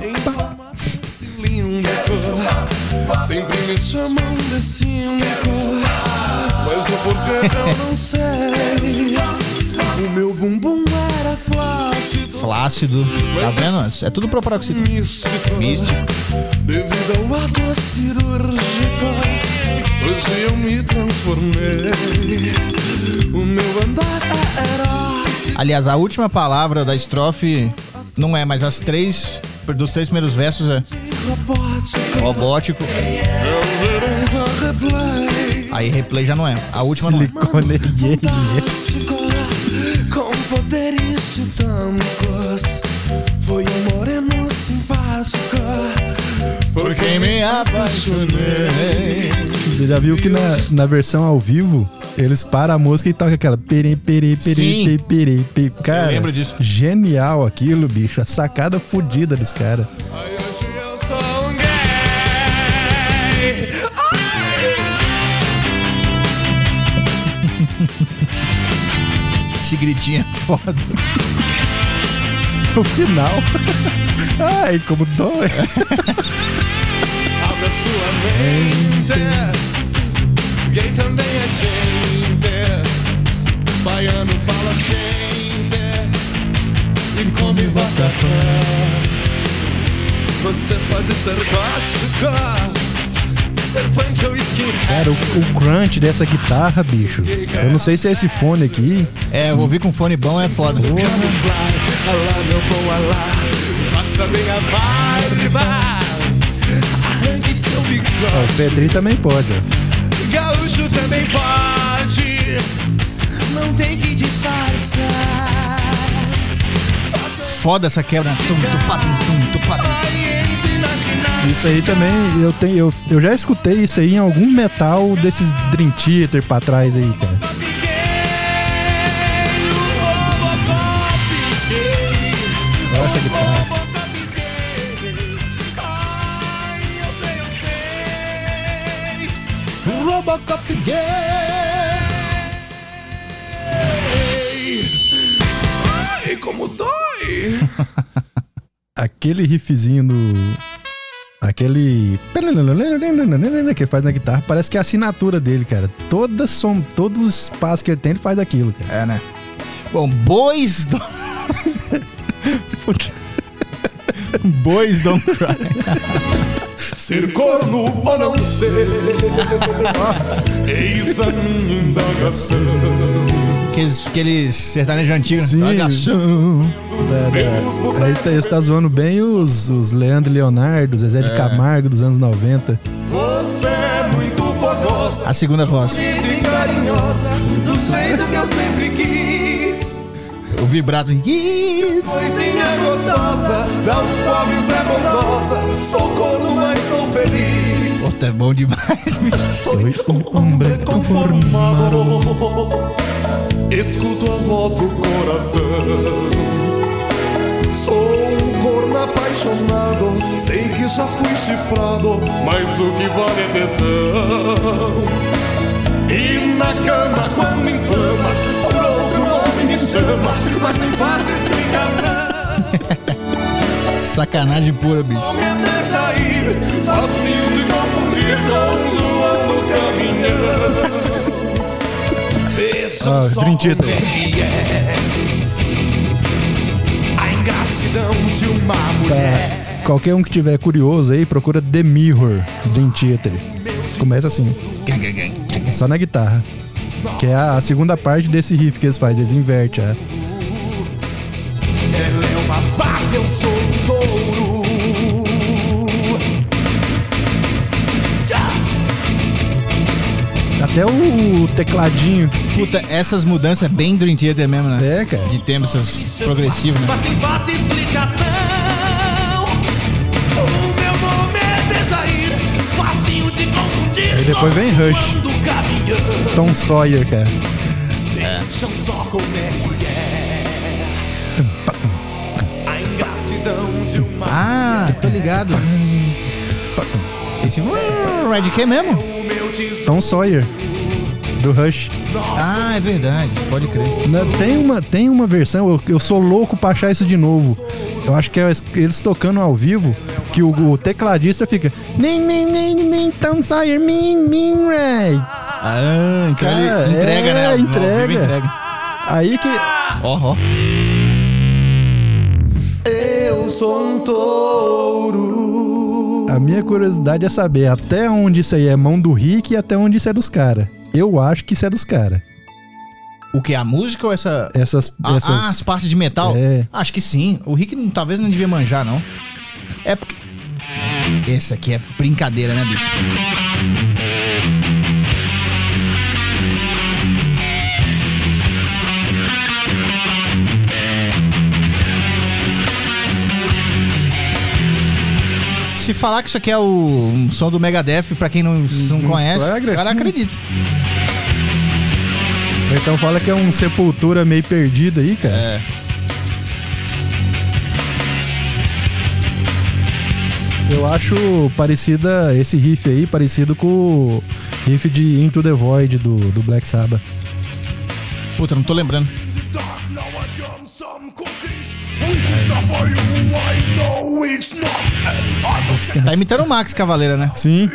Sempre me chamam de cínico, mas o porquê eu não sei. O meu bumbum era flácido. Flácido. Tá vendo? É tudo proparoxítona. Místico. Místico. Devido ao ato cirúrgico, hoje eu me transformei. O meu andar era. Aliás, a última palavra da estrofe não é, mas as três, dos três primeiros versos é robótico. Aí replay já não é. A última não é. Silicone com poderes titânicos. Foi um moreno simpático. Por quem me apaixonei. Você já viu que na, na versão ao vivo eles param a música e tocam aquela peri, peri, peri, peri, peri. Cara, eu lembro disso. Genial aquilo, bicho. A sacada fodida dos caras. Esse gritinho é foda. O final. Ai, como dói. Abra sua mente. Gay também é gente. Baiano fala gente. E come vatapá. Você pode ser gótico, ser punk ou skinhead. Cara, o, o crunch dessa guitarra, bicho. Eu não sei se é esse fone aqui. É, eu ouvir com fone bom é foda. Camuflar, alá meu bom alá. Faça bem a barba. Arranque seu bigode. Ó, o Petri também pode, ó. Gaúcho também pode. Não tem que disfarçar. Foda essa quebra. Tum, tupá, tum, tum, tupá, tum. Isso aí também, eu, tenho, eu, eu já escutei isso aí em algum metal desses Dream Theater pra trás aí, cara. Olha essa guitarra. Robocop Gay. Ai, como dói! Aquele riffzinho do... Aquele... que faz na guitarra, parece que é a assinatura dele, cara. Toda som, todo o espaço que ele tem, ele faz aquilo, cara. É, né? Bom, bois... Do... Boys don't cry. Ser corno ou não ser, eis a minha indagação. Aqueles, aqueles sertanejos antigos. Sim. Da, da, aí tá, você tá zoando bem os, os Leandro e Leonardo, Zezé de É. Camargo dos anos noventa. Você é muito fogosa, A segunda voz. bonita e carinhosa, do jeito que eu sempre quis. O vibrato. Coisinha gostosa, dá aos pobres é bondosa. Sou corno, mas sou feliz. Puta, é bom demais. Sou um homem conformado. Escuto a voz do coração. Sou um corno apaixonado. Sei que já fui chifrado, mas o que vale é tesão. E na cama quando inflama, por outro nome me chama, mas nem faço explicação. Sacanagem pura, bicho. Não me deixa ir, fácil de confundir com João do caminhão. Veja Ah, só Trincheta. como é que é a ingratidão de uma mulher. Qualquer um que tiver curioso aí, procura The Mirror, Dream Theater. Começa assim, só na guitarra. Que é a, a segunda parte desse riff que eles fazem, eles invertem. É. Ela é uma vaca, eu sou um touro. Até o tecladinho. Puta, essas mudanças é bem Dream Theater mesmo, né? É, cara. De tempo, essas progressivas, né? Mas tem fácil explicação. O meu nome é Dejair, facinho de confundir. Aí depois vem com Rush. João do caminhão. Tom Sawyer, cara. Vejam só como é que é a ingratidão de uma. Ah, tô ligado. Esse foi o de quem mesmo? Tom Sawyer, do Rush. Ah, é verdade, pode crer. Na- Tem uma, tem uma versão, eu, eu sou louco pra achar isso de novo. Eu acho que é eles tocando ao vivo, que o, o tecladista fica. Nem, nem, nem, nem, Tom Sawyer, min, min, Ray. Ah, então Cara, ele entrega, é, né? Ao vivo, entrega. entrega. Aí que. Ó, ó. Eu sou um touro. A minha curiosidade é saber até onde isso aí é mão do Rick e até onde isso é dos caras. Eu acho que isso é dos caras. O que? A música ou essa... Essas, Ah, essas... ah, as partes de metal? É. Acho que sim. O Rick não- talvez não devia manjar, não. É porque... Esse aqui é brincadeira, né, bicho? Se falar que isso aqui é o um som do Megadeth, pra quem não, não conhece, flagra? o cara acredita. Então fala que é um Sepultura meio perdido aí, cara. É. Eu acho parecida, esse riff aí, parecido com o riff de Into the Void do, do Black Sabbath. Puta, não tô lembrando. Tá imitando o Max Cavaleira, né? Sim.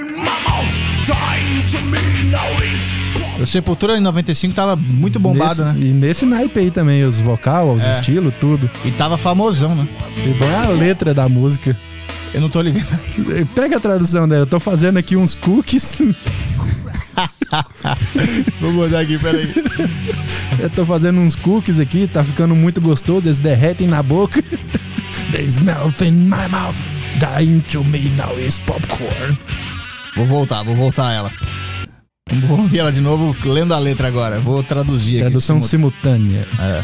O Sepultura em noventa e cinco tava muito bombado, nesse, né? E nesse naipe aí também, os vocal, os É. estilos, tudo. E tava famosão, né? E bom é a letra da música. Eu não tô ligado. Pega a tradução dela, eu tô fazendo aqui uns cookies. Vou mandar aqui, peraí. Eu tô fazendo uns cookies aqui, tá ficando muito gostoso, eles derretem na boca. They smell in my mouth. Dying to me now is popcorn. Vou voltar, vou voltar ela. Vou ouvir ela de novo lendo a letra agora. Vou traduzir aqui. Tradução simultânea. É.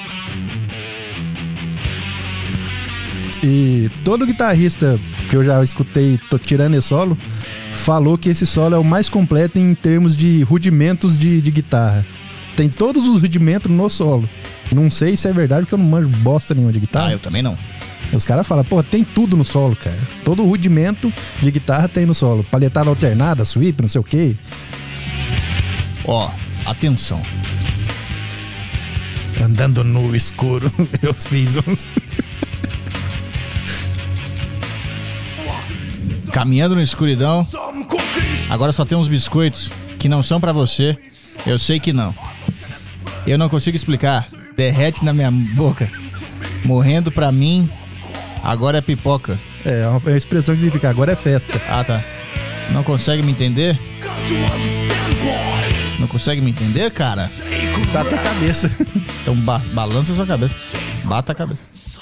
E todo guitarrista que eu já escutei tô tirando esse solo, falou que esse solo é o mais completo em termos de rudimentos de, de guitarra. Tem todos os rudimentos no solo. Não sei se é verdade, porque eu não manjo bosta nenhuma de guitarra. Ah, eu também não. Os caras falam, pô, tem tudo no solo, cara. Todo o rudimento de guitarra tem no solo. Palhetada alternada, sweep, não sei o quê. Ó, atenção. Andando no escuro, eu fiz uns... Caminhando na escuridão. Agora só tem uns biscoitos que não são pra você. Eu sei que não. Eu não consigo explicar. Derrete na minha boca. Morrendo pra mim. Agora é pipoca. É, é uma expressão que significa agora é festa. Ah, tá. Não consegue me entender? Não consegue me entender, cara? Bata a cabeça. Então ba- balança sua cabeça. Bata a cabeça.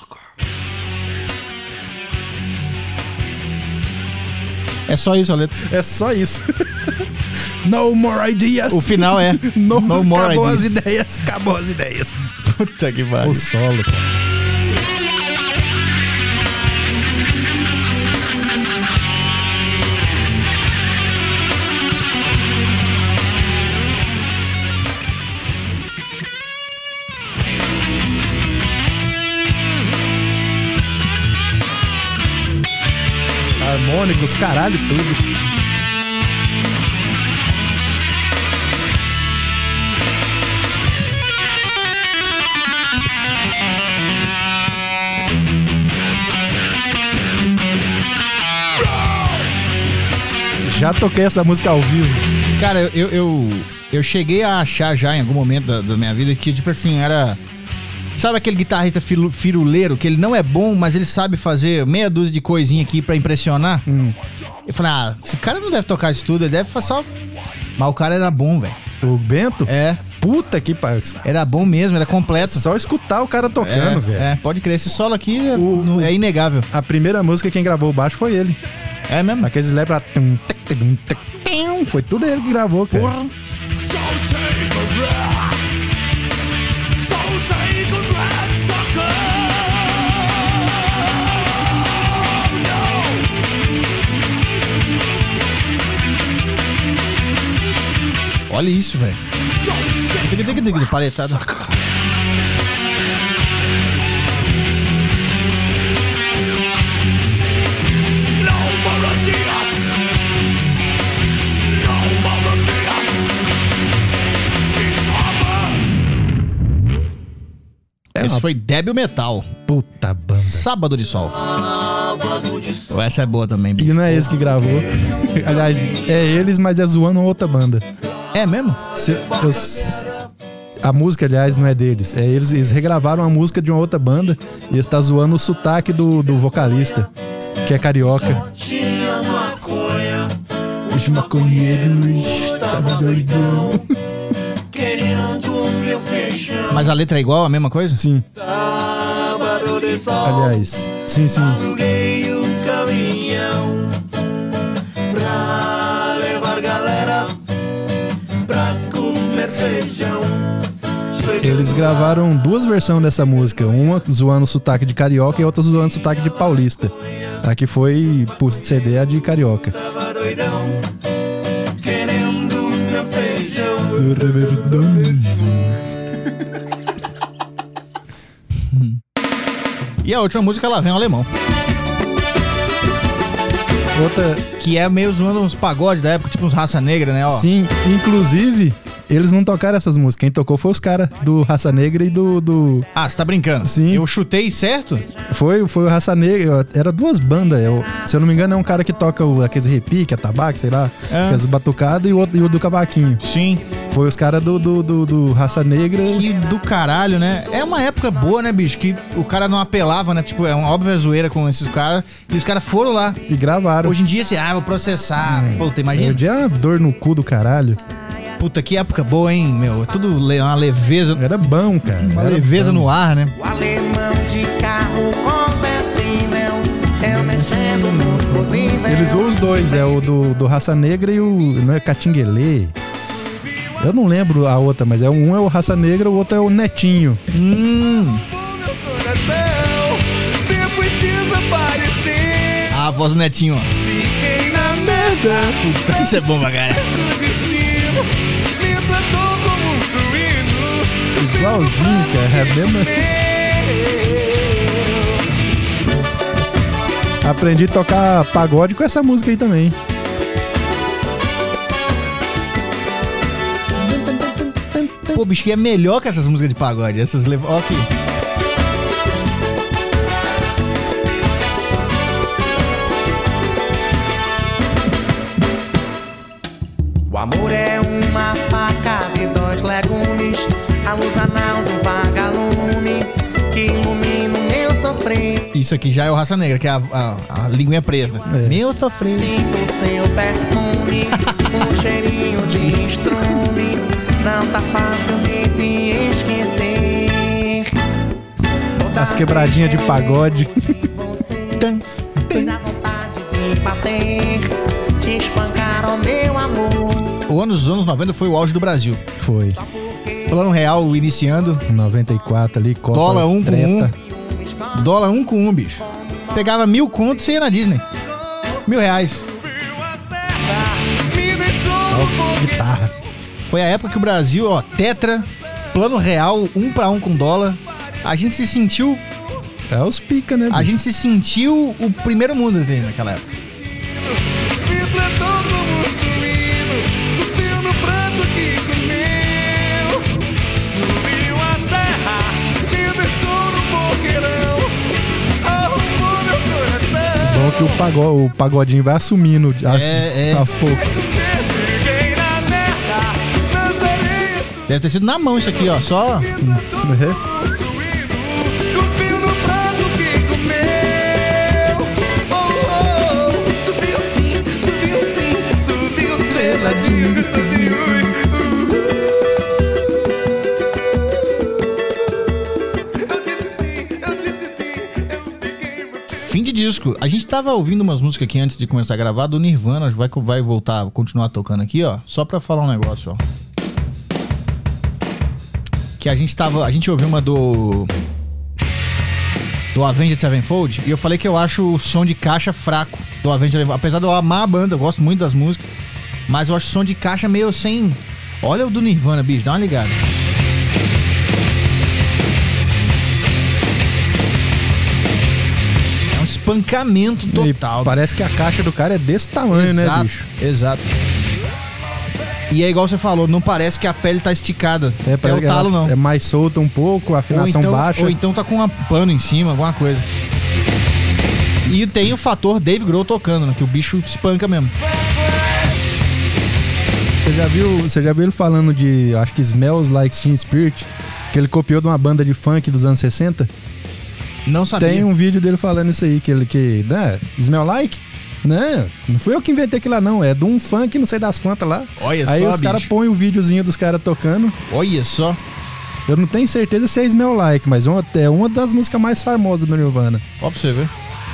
É só isso a letra. É só isso. No more ideas. O final é No, No more acabou ideas. as ideias. Acabou as ideias. Puta que pariu. O solo, cara. Harmônicos, caralho, tudo. Já toquei essa música ao vivo. Cara, eu, eu, eu, eu cheguei a achar já em algum momento da, da minha vida que, tipo assim, era... Sabe aquele guitarrista filu- firuleiro que ele não é bom, mas ele sabe fazer meia dúzia de coisinha aqui pra impressionar? Hum. Eu falei, ah, esse cara não deve tocar isso tudo, ele deve fazer só... Mas o cara era bom, velho. O Bento? É, Puta que pariu. era bom mesmo, era completo. Só escutar o cara tocando, é, velho. é, pode crer, esse solo aqui é, O- não- é inegável. A primeira música quem gravou o baixo foi ele. É mesmo? Aqueles slap lá. tum, tec, tum, tec, tum. Foi tudo ele que gravou, cara. Porra. Olha isso, velho. Paletada. Esse uma foi Débil Metal. puta banda. Sábado de Sol. Essa é boa também, bicho. E não é esse que gravou. Aliás, é eles, mas é zoando outra banda. É mesmo? Se- eu- a música, aliás, não é deles. É eles, eles regravaram a música de uma outra banda e eles tá zoando o sotaque do, do vocalista, que é carioca. Os maconheiros estavam doidão. Mas a letra é igual, a mesma coisa? Sim. Aliás, sim, sim. Eles gravaram duas versões dessa música, uma zoando o sotaque de carioca e outra zoando o sotaque de paulista. A que foi por C D a de carioca. E a última música, Lá Vem o Alemão. Outra, Que é meio zoando uns pagodes da época, tipo uns Raça Negra, né? Ó. sim, inclusive, eles não tocaram essas músicas. Quem tocou foi os caras do Raça Negra e do, do... Ah, você tá brincando? Sim. Eu chutei certo? Foi, foi o Raça Negra. Era duas bandas. Eu, se eu não me engano, é um cara que toca o, aqueles repique, a tabaco, sei lá, É. aquelas batucadas, e o, outro- e o do cavaquinho. Sim. Foi os caras do, do, do, do Raça Negra. Que do caralho, né? É uma época boa, né, bicho? Que o cara não apelava, né? Tipo, é uma óbvia zoeira com esses caras. E os caras foram lá. E gravaram. Hoje em dia, assim, ah, vou processar. Puta, imagina. Hoje é uma dor no cu do caralho. Puta, que época boa, hein, meu? Tudo le- uma leveza. Era bom, cara. Uma Era leveza bom. no ar, né? O alemão de carro conversível, eu mexendo nos fusíveis. Eles usam os dois, é o do, do Raça Negra e o. Não é Catinguelê. Eu não lembro a outra, mas é um é o Raça Negra, o outro é o Netinho. Hum. Coração, depois desaparecer, A voz do Netinho, ó. fiquei na merda. Puta, isso é bom pra caralho. O destino me tratou como um suíno. Igualzinho, cara. É a mesma. Aprendi a tocar pagode com essa música aí também. Pô, bicho, que é melhor que essas músicas de pagode. Essas levam. Ó, aqui. O amor é uma faca de dois legumes, a luz anal do vagalume que ilumina o meu sofrer. Isso aqui já é o Raça Negra, que é a, a, a linguinha preta. É. Meu sofrer. Sinto seu perfume, um cheirinho de estrume, não tá fácil de te esquecer. Toda As quebradinhas de vez pagode. Tan, me dá vontade de bater, te espancar, ó meu amor. O ano dos anos noventa foi o auge do Brasil. Foi. Plano Real iniciando. noventa e quatro ali, Copa Dólar um com treta. Dólar um com um, bicho. Pegava mil contos e ia na Disney. Mil reais. Me deixou Ó, guitarra. Foi a época que o Brasil, ó, tetra, plano real, um pra um com dólar. A gente se sentiu. É os pica, né? A bicho? gente se sentiu o primeiro mundo dele naquela época. me tratou como um suíno, cuspiu no prato que comeu. Subiu a serra, me deixou no boqueirão, arrumou meu coração. Bom que o, pago, o pagodinho vai assumindo aos, É, é. aos poucos. Fiquei na merda, nas areias, Deve ter sido na mão isso aqui, ó. Só. Uhum. cuspiu no prato que comeu. Oh, oh, oh, subiu sim, subiu sim, subiu geladinho, gostosinho. Eu disse sim, eu disse sim, eu fiquei você. Fim de disco. A gente tava ouvindo umas músicas aqui antes de começar a gravar do Nirvana. Vai, vai voltar, continuar tocando aqui, ó. Só pra falar um negócio, ó. Que a gente tava. A gente ouviu uma do. Do Avenged Sevenfold. E eu falei que eu acho o som de caixa fraco do Avenged Sevenfold. Apesar de eu amar a banda, eu gosto muito das músicas. Mas eu acho o som de caixa meio sem. Olha o do Nirvana, bicho, dá uma ligada. É um espancamento E total. parece que a caixa do cara é desse tamanho, né, Exato, bicho? exato. E é igual você falou, não parece que a pele tá esticada. É, é parece o que talo, ela não. É mais solta um pouco, a afinação ou então, baixa. Ou então tá com um pano em cima, alguma coisa. E tem o fator Dave Grohl tocando, né? Que o bicho espanca mesmo. Você já viu, você já viu ele falando de, acho que Smells Like Teen Spirit, que ele copiou de uma banda de funk dos anos sessenta? Não sabia. Tem um vídeo dele falando isso aí, que ele que, né, Smell Like? Não, não fui eu que inventei aquilo lá não, é de um funk, não sei das quantas lá. Olha aí só, os caras bicho. põem o videozinho dos caras tocando. Olha só. Eu não tenho certeza se é Smell Like, mas uma- é uma das músicas mais famosas do Nirvana. Ó pra você ver.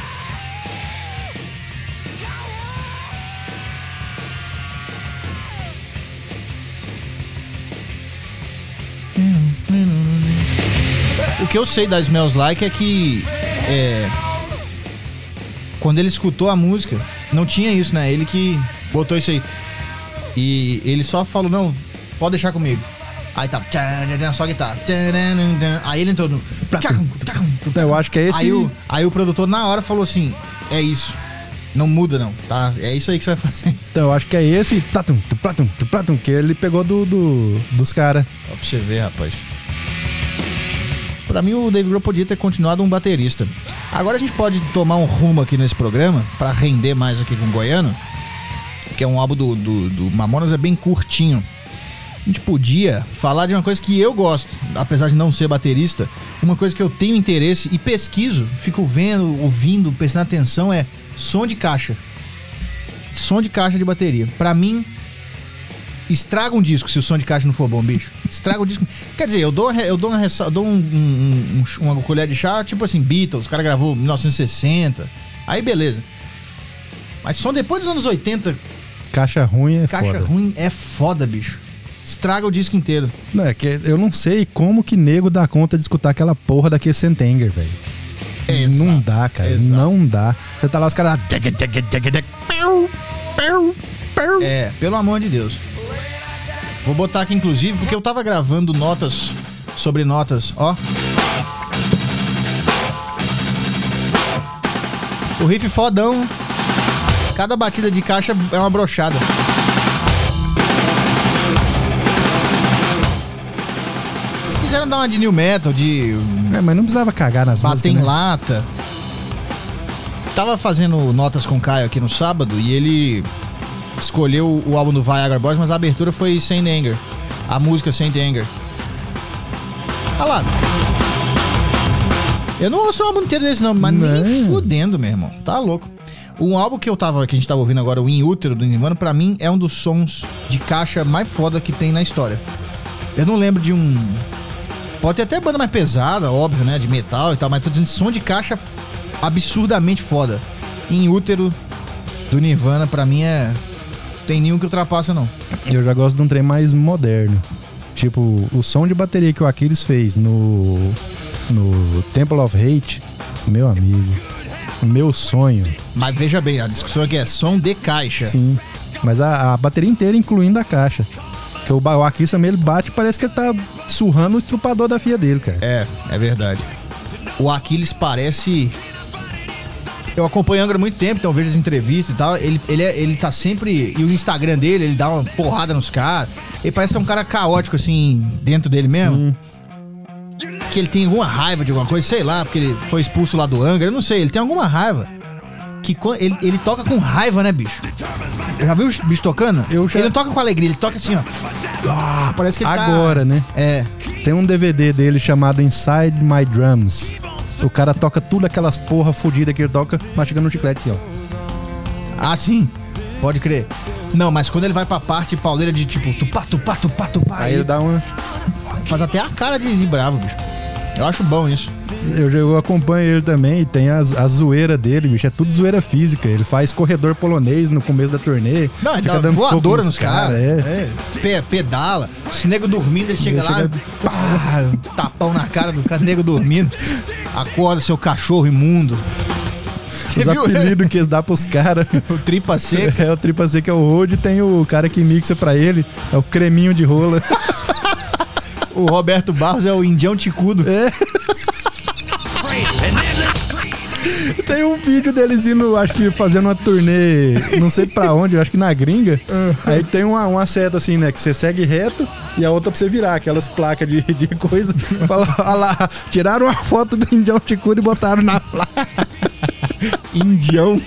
O que eu sei da Smells Like é que é, quando ele escutou a música, não tinha isso, né? Ele que botou isso aí. E ele só falou, não, pode deixar comigo. Aí tava, só guitarra. Aí ele entrou no... Eu acho que é esse... Aí o, aí o produtor na hora falou assim, é isso, não muda não, tá? É isso aí que você vai fazer. Então, eu acho que é esse Platum, Platum, Platum, que ele pegou do, do- dos caras. Ó pra você ver, rapaz. Pra mim, o Dave Grohl podia ter continuado um baterista. Agora a gente pode tomar um rumo aqui nesse programa, pra render mais aqui com o Goiano, que é um álbum do, do, do Mamonas, é bem curtinho. A gente podia falar de uma coisa que eu gosto, apesar de não ser baterista, uma coisa que eu tenho interesse e pesquiso, fico vendo, ouvindo, prestando atenção, é som de caixa. Som de caixa de bateria. Pra mim, estraga um disco se o som de caixa não for bom, bicho. Estraga o disco. Quer dizer, eu dou, uma re- eu dou, uma, ressa- eu dou um, um- um- uma colher de chá, tipo assim, Beatles, o cara gravou em mil novecentos e sessenta. Aí beleza. Mas som depois dos anos oitenta, Caixa ruim é caixa foda. ruim é foda, bicho. Estraga o disco inteiro. Não, é que eu não sei como que nego dá conta de escutar aquela porra daquele Sentenger, velho. Exato, Não dá, cara. exato. Não dá. Você tá lá, os caras... É, pelo amor de Deus. Vou botar aqui, inclusive, porque eu tava gravando notas sobre notas, ó. O riff fodão. Cada batida de caixa é uma brochada. Se quiseram dar uma de new metal, de É, mas não precisava cagar nas bater músicas, em né? lata. Tava fazendo notas com o Caio aqui no sábado e ele escolheu o álbum do Viagra Boys, mas a abertura foi Saint Anger. A música Saint Anger. Olha lá. Eu não ouço o álbum inteiro desse não, mas nem Não. fudendo, meu irmão. Tá louco. Um álbum que eu tava, que a gente tava ouvindo agora, o In Utero do Nirvana, pra mim é um dos sons de caixa mais foda que tem na história. Eu não lembro de um... Pode ter até banda mais pesada, óbvio, né? De metal e tal, mas tô dizendo som de caixa absurdamente foda. In Utero do Nirvana, pra mim é... Tem nenhum que ultrapassa, não. Eu já gosto de um trem mais moderno. Tipo, o som de bateria que o Aquiles fez no, no Temple of Hate, meu amigo, meu sonho. Mas veja bem, a discussão aqui é som de caixa. Sim, mas a, a bateria inteira, incluindo a caixa. Que o, ba- o Aquiles também, ele bate, parece que ele tá surrando o estrupador da filha dele, cara. É, é verdade. O Aquiles parece... Eu acompanho o Angra há muito tempo, então eu vejo as entrevistas e tal. Ele, ele, é- ele tá sempre... E o Instagram dele, ele dá uma porrada nos caras. Ele parece ser um cara caótico, assim, dentro dele mesmo. Sim. Que ele tem alguma raiva de alguma coisa, sei lá, porque ele foi expulso lá do Angra. Eu não sei, ele tem alguma raiva. Que co- ele, ele toca com raiva, né, bicho? Já viu o bicho tocando? Eu já- Ele não toca com alegria, ele toca assim, ó. Ah, parece que ele tá... Agora, né? É. Tem um D V D dele chamado Inside My Drums. O cara toca tudo aquelas porra fodidas que ele toca, mastigando um chiclete assim, ó. Ah, sim. Pode crer. Não, mas quando ele vai pra parte pauleira de tipo tupá, tupá, tupá, tupá, Aí ele dá uma... faz até a cara de, de bravo, bicho. Eu acho bom isso. Eu, eu acompanho ele também e tem as, a zoeira dele, bicho. É tudo zoeira física. Ele faz corredor polonês no começo da turnê. Não, ele fica dá dando soco voadora nos cara, caras. É. É. Pe- pedala. Se nego dormindo, ele chega Ele lá, chega- pá, tapão na cara do cara, nego dormindo. Acorda seu cachorro imundo. Você Os viu? apelidos que ele dá pros caras. O tripa seca. É, o tripa seca é o Road, tem o cara que mixa pra ele, é o creminho de rola. O Roberto Barros é o indião ticudo. É. Tem um vídeo deles indo, acho que fazendo uma turnê, não sei pra onde, acho que na gringa. Aí tem uma, uma seta assim, né? Que você segue reto e a outra pra você virar, aquelas placas de, de coisa. Fala, olha lá, tiraram uma foto do Indião Ticuri e botaram na placa. Indião.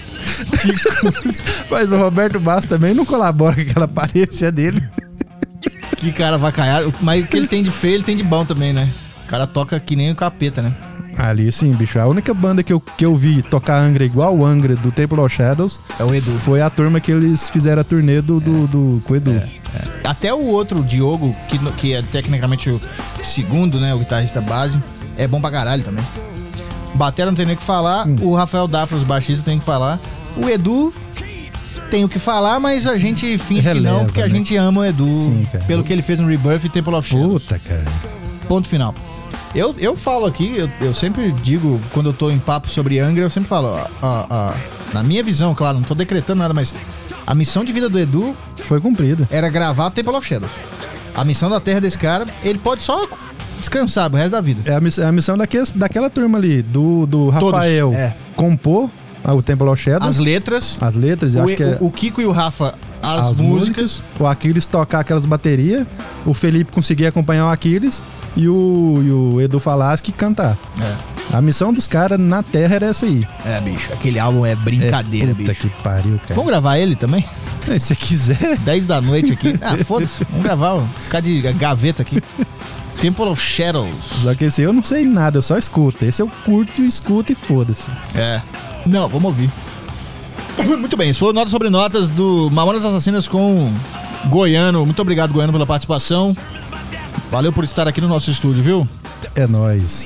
Mas o Roberto Bastos também não colabora com aquela aparência dele. Que cara vacaiado. Mas o que ele tem de feio, ele tem de bom também, né? O cara toca que nem o capeta, né? Ali sim, bicho. A única banda que eu, que eu vi tocar Angra igual o Angra do Temple of Shadows é o Edu. Foi a turma que eles fizeram a turnê do, do, do, com o Edu. É, é. Até o outro, o Diogo, que, que é tecnicamente o segundo, né? O guitarrista base, é bom pra caralho também. Batera não tem nem o que falar. Hum. O Rafael Dafros, baixista, tem que falar. O Edu tem o que falar, mas a gente finge Releva, que não, porque né? a gente ama o Edu. Sim, pelo que ele fez no Rebirth e Temple of Shadows. Puta, cara. Ponto final. Eu, eu falo aqui, eu, eu sempre digo, quando eu tô em papo sobre Angra, eu sempre falo, ó, ó, ó, na minha visão, claro, não tô decretando nada, mas a missão de vida do Edu foi cumprida. Era gravar Temple of Shadows. A missão da terra desse cara, ele pode só descansar o resto da vida. É a, miss- é a missão daquele, daquela turma ali, do, do Rafael Todos, é. compor o Temple of Shadows. As letras. As letras, eu o, acho que é... O Kiko e o Rafa, as, as músicas. músicas. O Aquiles tocar aquelas baterias. O Felipe conseguir acompanhar o Aquiles. E o, e o Edu Falaschi cantar. É. A missão dos caras na Terra era essa aí. É, bicho. Aquele álbum é brincadeira, é, puta bicho. que pariu, cara. Vamos gravar ele também? É, se você quiser. dez da noite aqui. Ah, foda-se. Vamos gravar. Ficar de gaveta aqui. Temple of Shadows. Só que esse eu não sei nada, eu só escuto. Esse eu curto, escuto e foda-se. É. Não, vamos ouvir. Muito bem, isso foi Notas sobre Notas do Mamonas Assassinas com Goiano. Muito obrigado, Goiano, pela participação. Valeu por estar aqui no nosso estúdio, viu? É nóis.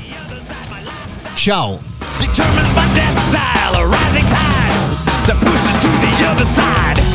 Tchau. Determined by that style, a rising tide that pushes to the other side.